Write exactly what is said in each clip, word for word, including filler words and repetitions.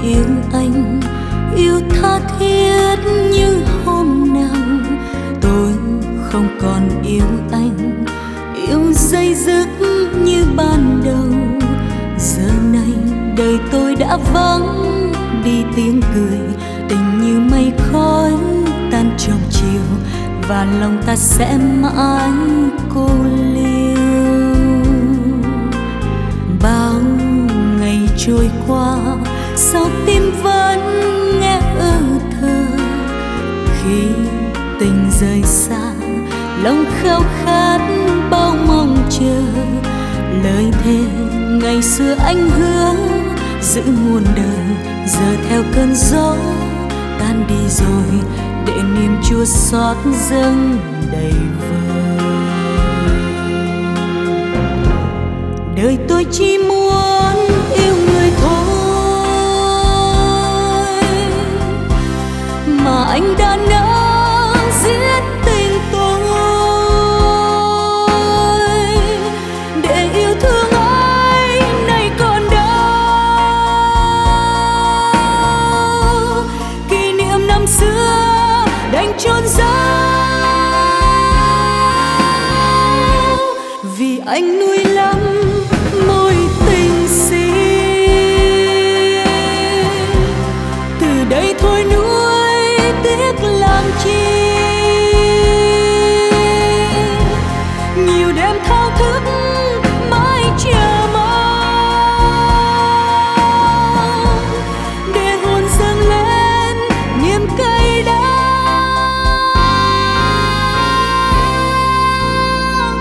yêu anh, yêu tha thiết như hôm nào. Tôi không còn yêu anh, yêu dây dứt như ban đầu. Giờ này đời tôi đã vắng đi tiếng cười, tình như mây khói tan trong chiều, và lòng ta sẽ mãi cô liêu. Bao ngày trôi qua, sao tim vẫn nghe ơ thơ. Khi tình rời xa, lòng khao khát bao mong chờ. Lời thề ngày xưa anh hứa giữ muôn đời, giờ theo cơn gió tan đi rồi, để niềm chua xót dâng đầy vơi. Đời tôi chỉ muốn yêu người thôi, mà anh đã nỡ giết tình tôi. Để yêu thương anh này còn đâu, kỷ niệm năm xưa đành chôn giấu. Vì anh nuối lắm mối tình si, từ đây thôi nuối tiếc làm chi. Nhiều đêm thao thức mãi chờ mong, để hồn dâng lên niềm cay đắng.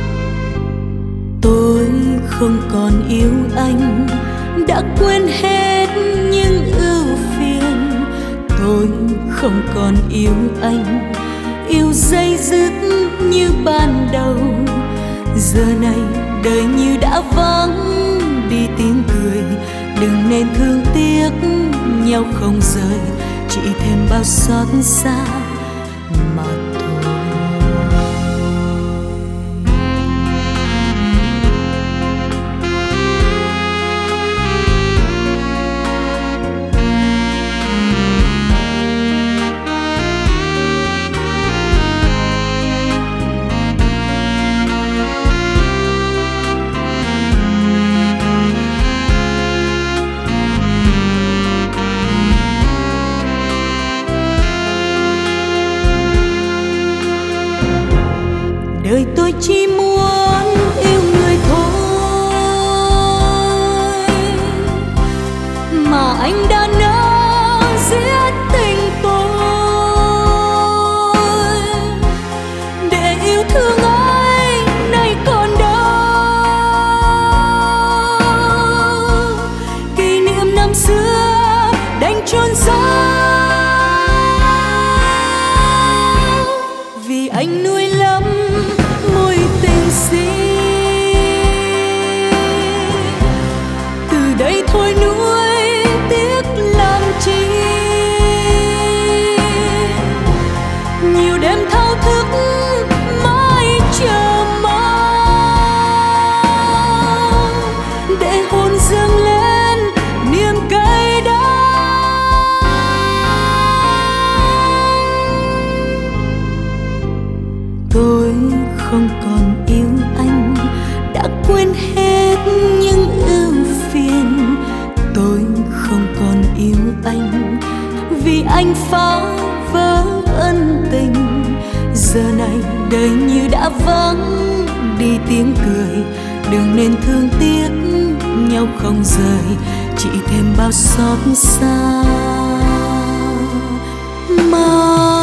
Tôi không còn yêu anh, đã quên hết những ưu phiền. Tôi không còn yêu anh, yêu dây dứt như ban đầu. Giờ này đời như đã vắng đi tiếng cười, đừng nên thương tiếc nhau không rời, chỉ thêm bao xót xa mà thôi. Đời tôi chỉ muốn yêu người thôi, mà anh đã nỡ giết tình tôi. Để yêu thương anh này còn đâu, kỷ niệm năm xưa đành chôn giấu. Vì anh nuối lắm mối tình si, từ đây thôi nuối tiếc làm chi. Nhiều đêm thao thức mãi chờ mong, để hồn dâng lên niềm cay đắng. Tôi không còn yêu anh, đã quên hết những ưu phiền. Tôi không còn yêu anh, vì anh phá vỡ ân tình. Giờ này đời như đã vắng đi tiếng cười, đừng nên thương tiếc nhau không rời, chỉ thêm bao xót xa mà